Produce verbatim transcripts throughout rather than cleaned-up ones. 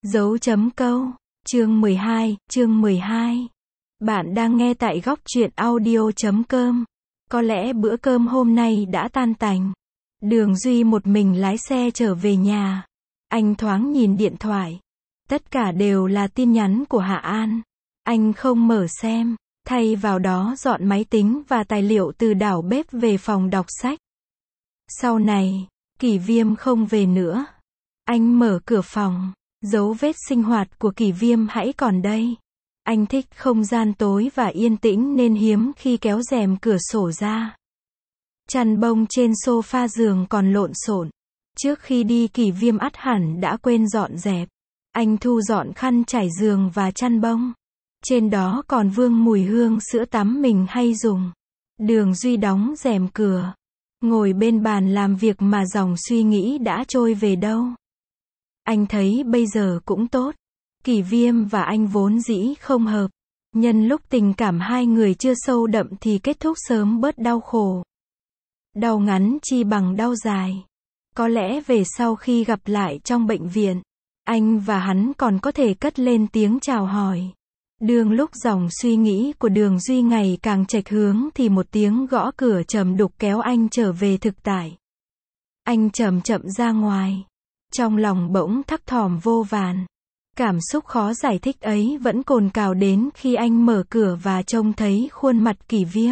Dấu chấm câu. Chương mười hai, chương mười hai. Bạn đang nghe tại góc truyện audio chấm com. Có lẽ bữa cơm hôm nay đã tan tành. Đường Duy một mình lái xe trở về nhà. Anh thoáng nhìn điện thoại. Tất cả đều là tin nhắn của Hạ An. Anh không mở xem, thay vào đó dọn máy tính và tài liệu từ đảo bếp về phòng đọc sách. Sau này, Kỷ Viêm không về nữa. Anh mở cửa phòng. Dấu vết sinh hoạt của Kỷ Viêm hãy còn đây. Anh thích không gian tối và yên tĩnh nên hiếm khi kéo rèm cửa sổ ra. Chăn bông trên sofa giường còn lộn xộn. Trước khi đi Kỷ Viêm ắt hẳn đã quên dọn dẹp. Anh thu dọn khăn trải giường và chăn bông. Trên đó còn vương mùi hương sữa tắm mình hay dùng. Đường Duy đóng rèm cửa. Ngồi bên bàn làm việc mà dòng suy nghĩ đã trôi về đâu. Anh thấy bây giờ cũng tốt. Kỷ Viêm và anh vốn dĩ không hợp. Nhân lúc tình cảm hai người chưa sâu đậm thì kết thúc sớm bớt đau khổ. Đau ngắn chi bằng đau dài. Có lẽ về sau khi gặp lại trong bệnh viện, anh và hắn còn có thể cất lên tiếng chào hỏi. Đường lúc dòng suy nghĩ của Đường Duy ngày càng chệch hướng thì một tiếng gõ cửa trầm đục kéo anh trở về thực tại. Anh chậm chậm ra ngoài. Trong lòng bỗng thấp thỏm vô vàn. Cảm xúc khó giải thích ấy vẫn cồn cào đến khi anh mở cửa và trông thấy khuôn mặt Kỷ Viêm.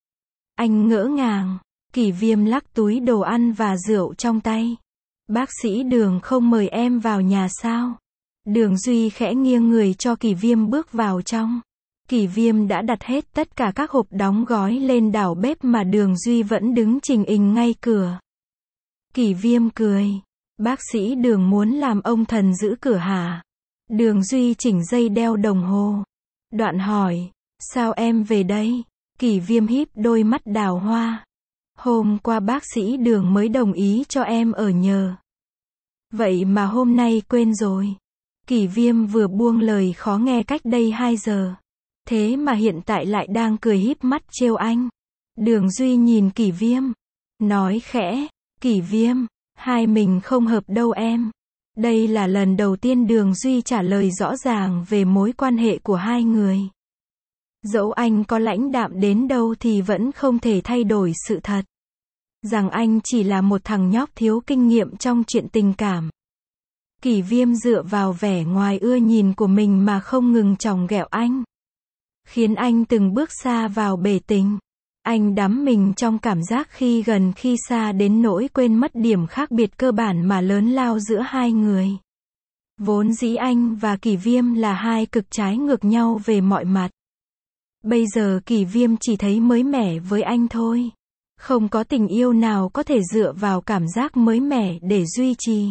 Anh ngỡ ngàng. Kỷ Viêm lắc túi đồ ăn và rượu trong tay. Bác sĩ Đường không mời em vào nhà sao? Đường Duy khẽ nghiêng người cho Kỷ Viêm bước vào trong. Kỷ Viêm đã đặt hết tất cả các hộp đóng gói lên đảo bếp mà Đường Duy vẫn đứng chình ình ngay cửa. Kỷ Viêm cười. Bác sĩ Đường muốn làm ông thần giữ cửa hả? Đường Duy chỉnh dây đeo đồng hồ. Đoạn hỏi, sao em về đây? Kỷ Viêm híp đôi mắt đào hoa. Hôm qua bác sĩ Đường mới đồng ý cho em ở nhờ. Vậy mà hôm nay quên rồi. Kỷ Viêm vừa buông lời khó nghe cách đây hai giờ. Thế mà hiện tại lại đang cười híp mắt trêu anh. Đường Duy nhìn Kỷ Viêm. Nói khẽ, Kỷ Viêm, hai mình không hợp đâu em. Đây là lần đầu tiên Đường Duy trả lời rõ ràng về mối quan hệ của hai người. Dẫu anh có lãnh đạm đến đâu thì vẫn không thể thay đổi sự thật. Rằng anh chỉ là một thằng nhóc thiếu kinh nghiệm trong chuyện tình cảm. Kỷ Viêm dựa vào vẻ ngoài ưa nhìn của mình mà không ngừng chòng ghẹo anh. Khiến anh từng bước xa vào bể tình. Anh đắm mình trong cảm giác khi gần khi xa đến nỗi quên mất điểm khác biệt cơ bản mà lớn lao giữa hai người. Vốn dĩ anh và Kỷ Viêm là hai cực trái ngược nhau về mọi mặt. Bây giờ Kỷ Viêm chỉ thấy mới mẻ với anh thôi. Không có tình yêu nào có thể dựa vào cảm giác mới mẻ để duy trì.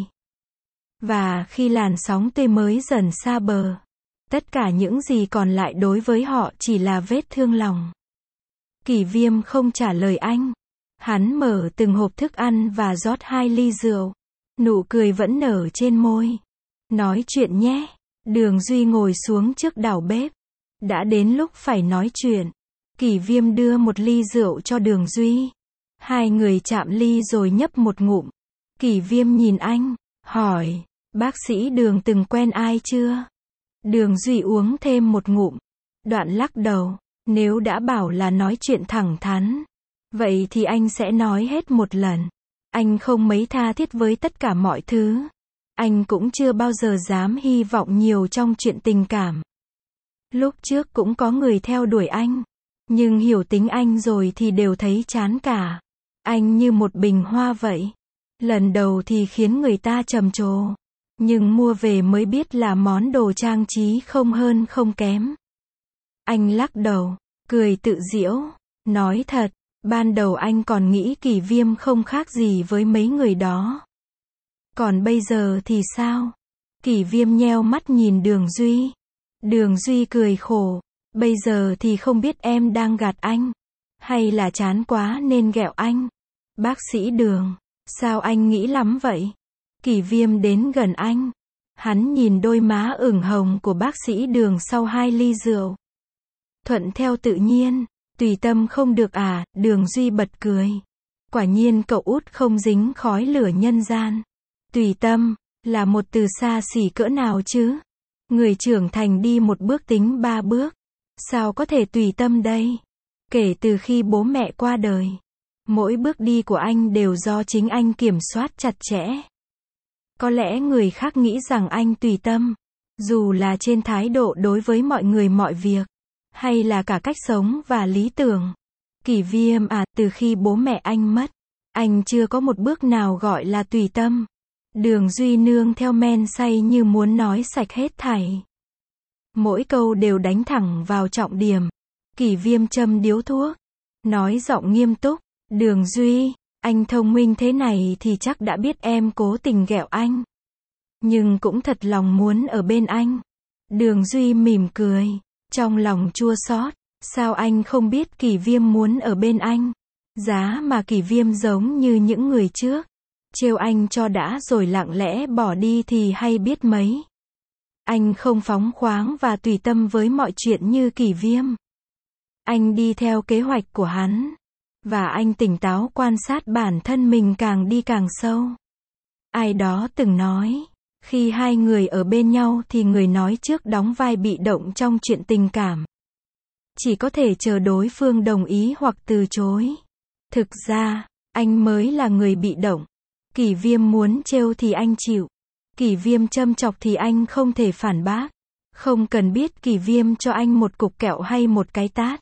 Và khi làn sóng tươi mới dần xa bờ, tất cả những gì còn lại đối với họ chỉ là vết thương lòng. Kỷ Viêm không trả lời anh. Hắn mở từng hộp thức ăn và rót hai ly rượu. Nụ cười vẫn nở trên môi. Nói chuyện nhé. Đường Duy ngồi xuống trước đảo bếp. Đã đến lúc phải nói chuyện. Kỷ Viêm đưa một ly rượu cho Đường Duy. Hai người chạm ly rồi nhấp một ngụm. Kỷ Viêm nhìn anh, hỏi, bác sĩ Đường từng quen ai chưa? Đường Duy uống thêm một ngụm. Đoạn lắc đầu. Nếu đã bảo là nói chuyện thẳng thắn, vậy thì anh sẽ nói hết một lần. Anh không mấy tha thiết với tất cả mọi thứ. Anh cũng chưa bao giờ dám hy vọng nhiều trong chuyện tình cảm. Lúc trước cũng có người theo đuổi anh, nhưng hiểu tính anh rồi thì đều thấy chán cả. Anh như một bình hoa vậy. Lần đầu thì khiến người ta trầm trồ, nhưng mua về mới biết là món đồ trang trí không hơn không kém. Anh lắc đầu, cười tự giễu, nói thật, ban đầu anh còn nghĩ Kỷ Viêm không khác gì với mấy người đó. Còn bây giờ thì sao? Kỷ Viêm nheo mắt nhìn Đường Duy. Đường Duy cười khổ, bây giờ thì không biết em đang gạt anh, hay là chán quá nên ghẹo anh. Bác sĩ Đường, sao anh nghĩ lắm vậy? Kỷ Viêm đến gần anh. Hắn nhìn đôi má ửng hồng của bác sĩ Đường sau hai ly rượu. Thuận theo tự nhiên, tùy tâm không được à? Đường Duy bật cười. Quả nhiên cậu út không dính khói lửa nhân gian. Tùy tâm, Là một từ xa xỉ cỡ nào chứ? Người trưởng thành đi một bước tính ba bước. Sao có thể tùy tâm đây? Kể từ khi bố mẹ qua đời, mỗi bước đi của anh đều do chính anh kiểm soát chặt chẽ. Có lẽ người khác nghĩ rằng anh tùy tâm, dù là trên thái độ đối với mọi người mọi việc, hay là cả cách sống và lý tưởng. Kỷ Viêm à, từ khi bố mẹ anh mất, anh chưa có một bước nào gọi là tùy tâm. Đường Duy nương theo men say như muốn nói sạch hết thảy. Mỗi câu đều đánh thẳng vào trọng điểm. Kỷ Viêm châm điếu thuốc, nói giọng nghiêm túc, Đường Duy, anh thông minh thế này thì chắc đã biết em cố tình ghẹo anh. Nhưng cũng thật lòng muốn ở bên anh. Đường Duy mỉm cười, trong lòng chua xót, sao anh không biết Kỷ Viêm muốn ở bên anh? Giá mà Kỷ Viêm giống như những người trước, trêu anh cho đã rồi lặng lẽ bỏ đi thì hay biết mấy. Anh không phóng khoáng và tùy tâm với mọi chuyện như Kỷ Viêm. Anh đi theo kế hoạch của hắn. Và anh tỉnh táo quan sát bản thân mình càng đi càng sâu. Ai đó từng nói, khi hai người ở bên nhau thì người nói trước đóng vai bị động trong chuyện tình cảm. Chỉ có thể chờ đối phương đồng ý hoặc từ chối. Thực ra, anh mới là người bị động. Kỷ Viêm muốn trêu thì anh chịu. Kỷ Viêm châm chọc thì anh không thể phản bác. Không cần biết Kỷ Viêm cho anh một cục kẹo hay một cái tát.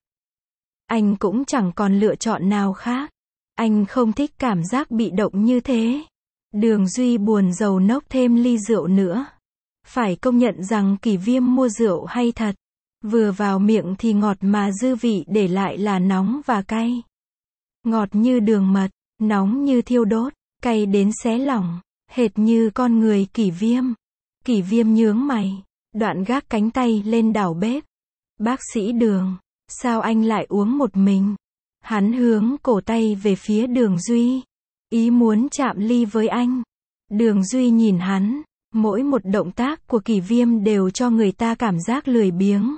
Anh cũng chẳng còn lựa chọn nào khác. Anh không thích cảm giác bị động như thế. Đường Duy buồn rầu nốc thêm ly rượu nữa. Phải công nhận rằng Kỷ Viêm mua rượu hay thật. Vừa vào miệng thì ngọt mà dư vị để lại là nóng và cay. Ngọt như đường mật, nóng như thiêu đốt, cay đến xé lòng, hệt như con người Kỷ Viêm. Kỷ Viêm nhướng mày, đoạn gác cánh tay lên đảo bếp. Bác sĩ Đường, sao anh lại uống một mình? Hắn hướng cổ tay về phía Đường Duy, ý muốn chạm ly với anh. Đường Duy nhìn hắn, mỗi một động tác của Kỷ Viêm đều cho người ta cảm giác lười biếng.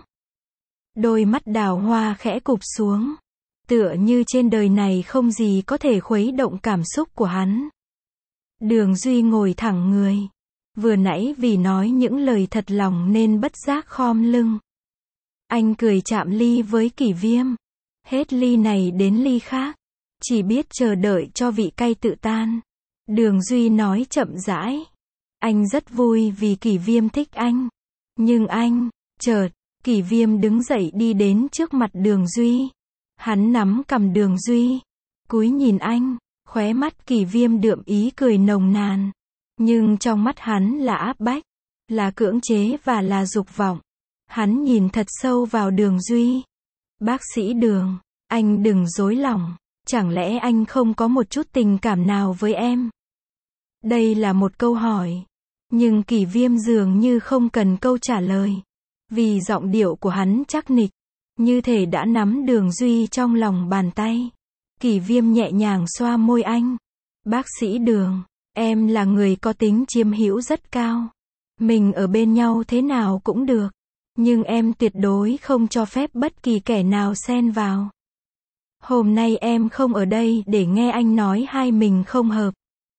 Đôi mắt đào hoa khẽ cụp xuống, tựa như trên đời này không gì có thể khuấy động cảm xúc của hắn. Đường Duy ngồi thẳng người. Vừa nãy vì nói những lời thật lòng nên bất giác khom lưng. Anh cười chạm ly với Kỷ Viêm. Hết ly này đến ly khác. Chỉ biết chờ đợi cho vị cay tự tan. Đường Duy nói chậm rãi. Anh rất vui vì Kỷ Viêm thích anh. Nhưng anh, chợt, Kỷ Viêm đứng dậy đi đến trước mặt Đường Duy. Hắn nắm cằm Đường Duy, cúi nhìn anh, khóe mắt Kỷ Viêm đượm ý cười nồng nàn. Nhưng trong mắt hắn là áp bách, là cưỡng chế và là dục vọng. Hắn nhìn thật sâu vào Đường Duy. Bác sĩ Đường, anh đừng dối lòng. Chẳng lẽ anh không có một chút tình cảm nào với em? Đây là một câu hỏi. Nhưng Kỷ Viêm dường như không cần câu trả lời. Vì giọng điệu của hắn chắc nịch, như thể đã nắm Đường Duy trong lòng bàn tay. Kỷ Viêm nhẹ nhàng xoa môi anh. Bác sĩ Đường, em là người có tính chiếm hữu rất cao. Mình ở bên nhau thế nào cũng được. Nhưng em tuyệt đối không cho phép bất kỳ kẻ nào xen vào. Hôm nay em không ở đây để nghe anh nói hai mình không hợp.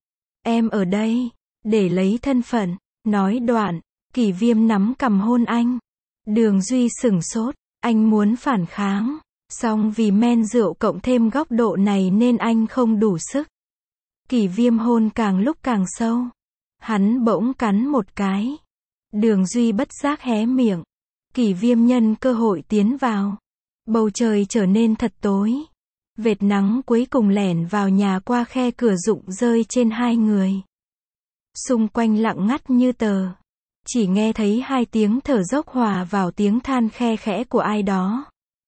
Em ở đây để lấy thân phận. Nói đoạn, Kỷ Viêm nắm cằm hôn anh. Đường Duy sửng sốt, anh muốn phản kháng. Song vì men rượu cộng thêm góc độ này nên anh không đủ sức. Kỷ Viêm hôn càng lúc càng sâu. Hắn bỗng cắn một cái. Đường Duy bất giác hé miệng. Kỷ Viêm nhân cơ hội tiến vào. Bầu trời trở nên thật tối. Vệt nắng cuối cùng lẻn vào nhà qua khe cửa rụng rơi trên hai người. Xung quanh lặng ngắt như tờ. Chỉ nghe thấy hai tiếng thở dốc hòa vào tiếng than khe khẽ của ai đó.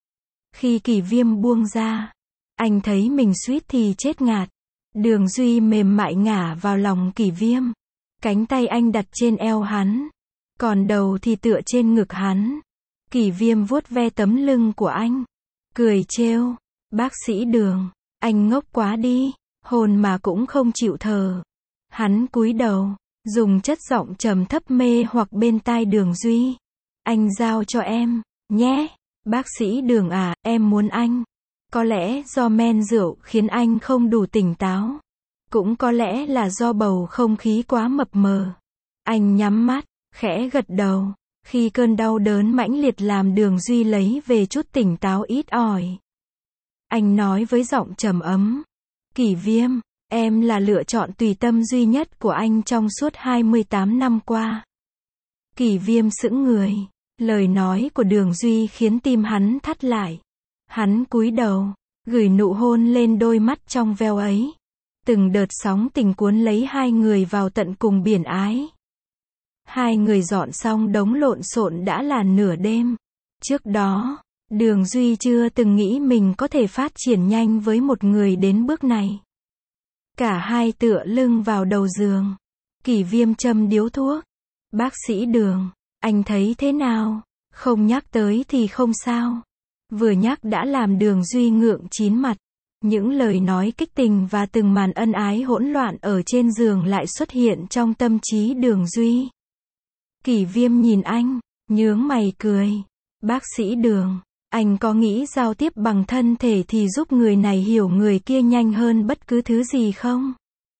Khi Kỷ Viêm buông ra, anh thấy mình suýt thì chết ngạt. Đường Duy mềm mại ngả vào lòng Kỷ Viêm. Cánh tay anh đặt trên eo hắn, còn đầu thì tựa trên ngực hắn. Kỷ Viêm vuốt ve tấm lưng của anh, cười trêu. Bác sĩ Đường, anh ngốc quá đi, hôn mà cũng không chịu thở. Hắn cúi đầu, dùng chất giọng trầm thấp mê hoặc bên tai Đường Duy. Anh giao cho em, nhé. Bác sĩ Đường à, em muốn anh. Có lẽ do men rượu khiến anh không đủ tỉnh táo. Cũng có lẽ là do bầu không khí quá mập mờ. Anh nhắm mắt, khẽ gật đầu. Khi cơn đau đớn mãnh liệt làm Đường Duy lấy về chút tỉnh táo ít ỏi. Anh nói với giọng trầm ấm. Kỷ Viêm, em là lựa chọn tùy tâm duy nhất của anh trong suốt hai mươi tám năm qua. Kỷ Viêm sững người. Lời nói của Đường Duy khiến tim hắn thắt lại. Hắn cúi đầu, gửi nụ hôn lên đôi mắt trong veo ấy. Từng đợt sóng tình cuốn lấy hai người vào tận cùng biển ái. Hai người dọn xong đống lộn xộn đã là nửa đêm. Trước đó, Đường Duy chưa từng nghĩ mình có thể phát triển nhanh với một người đến bước này. Cả hai tựa lưng vào đầu giường. Kỷ Viêm châm điếu thuốc. Bác sĩ Đường, anh thấy thế nào? Không nhắc tới thì không sao. Vừa nhắc đã làm Đường Duy ngượng chín mặt. Những lời nói kích tình và từng màn ân ái hỗn loạn ở trên giường lại xuất hiện trong tâm trí Đường Duy. Kỷ Viêm nhìn anh, nhướng mày cười. Bác sĩ Đường, anh có nghĩ giao tiếp bằng thân thể thì giúp người này hiểu người kia nhanh hơn bất cứ thứ gì không?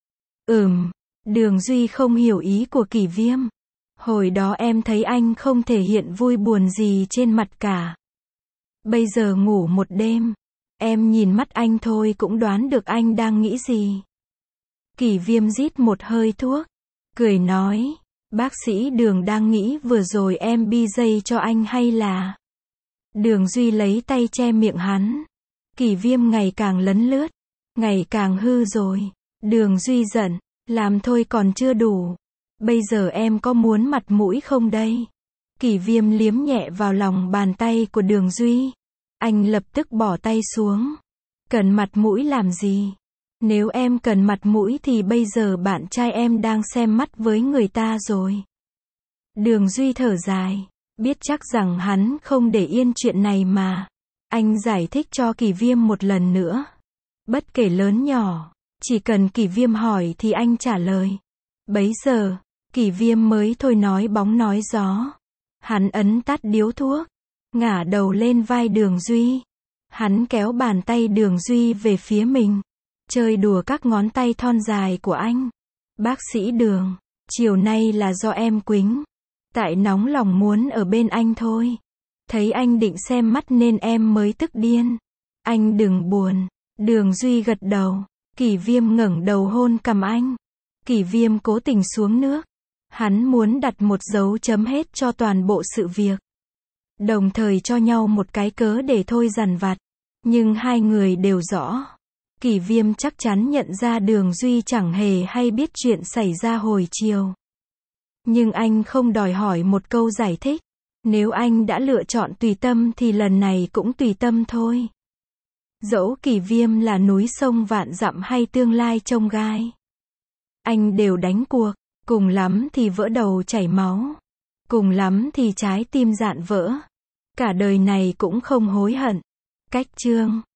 Ừm, Đường Duy không hiểu ý của Kỷ Viêm. Hồi đó em thấy anh không thể hiện vui buồn gì trên mặt cả. Bây giờ ngủ một đêm, em nhìn mắt anh thôi cũng đoán được anh đang nghĩ gì. Kỷ Viêm rít một hơi thuốc, cười nói, bác sĩ Đường đang nghĩ vừa rồi em bi dây cho anh hay là... Đường Duy lấy tay che miệng hắn. Kỷ Viêm ngày càng lấn lướt, ngày càng hư rồi. Đường Duy giận, làm thôi còn chưa đủ. Bây giờ em có muốn mặt mũi không đây? Kỷ Viêm liếm nhẹ vào lòng bàn tay của Đường Duy. Anh lập tức bỏ tay xuống. Cần mặt mũi làm gì? Nếu em cần mặt mũi thì bây giờ bạn trai em đang xem mắt với người ta rồi. Đường Duy thở dài, biết chắc rằng hắn không để yên chuyện này mà. Anh giải thích cho Kỷ Viêm một lần nữa. Bất kể lớn nhỏ, chỉ cần Kỷ Viêm hỏi thì anh trả lời. Bấy giờ, Kỷ Viêm mới thôi nói bóng nói gió. Hắn ấn tắt điếu thuốc, ngả đầu lên vai Đường Duy. Hắn kéo bàn tay Đường Duy về phía mình, chơi đùa các ngón tay thon dài của anh. Bác sĩ Đường, chiều nay là do em quính. Tại nóng lòng muốn ở bên anh thôi. Thấy anh định xem mắt nên em mới tức điên. Anh đừng buồn. Đường Duy gật đầu. Kỷ Viêm ngẩng đầu hôn cằm anh. Kỷ Viêm cố tình xuống nước. Hắn muốn đặt một dấu chấm hết cho toàn bộ sự việc. Đồng thời cho nhau một cái cớ để thôi dằn vặt. Nhưng hai người đều rõ. Kỷ Viêm chắc chắn nhận ra Đường Duy chẳng hề hay biết chuyện xảy ra hồi chiều. Nhưng anh không đòi hỏi một câu giải thích. Nếu anh đã lựa chọn tùy tâm thì lần này cũng tùy tâm thôi. Dẫu Kỷ Viêm là núi sông vạn dặm hay tương lai chông gai, anh đều đánh cuộc. Cùng lắm thì vỡ đầu chảy máu. Cùng lắm thì trái tim rạn vỡ. Cả đời này cũng không hối hận. Cách chương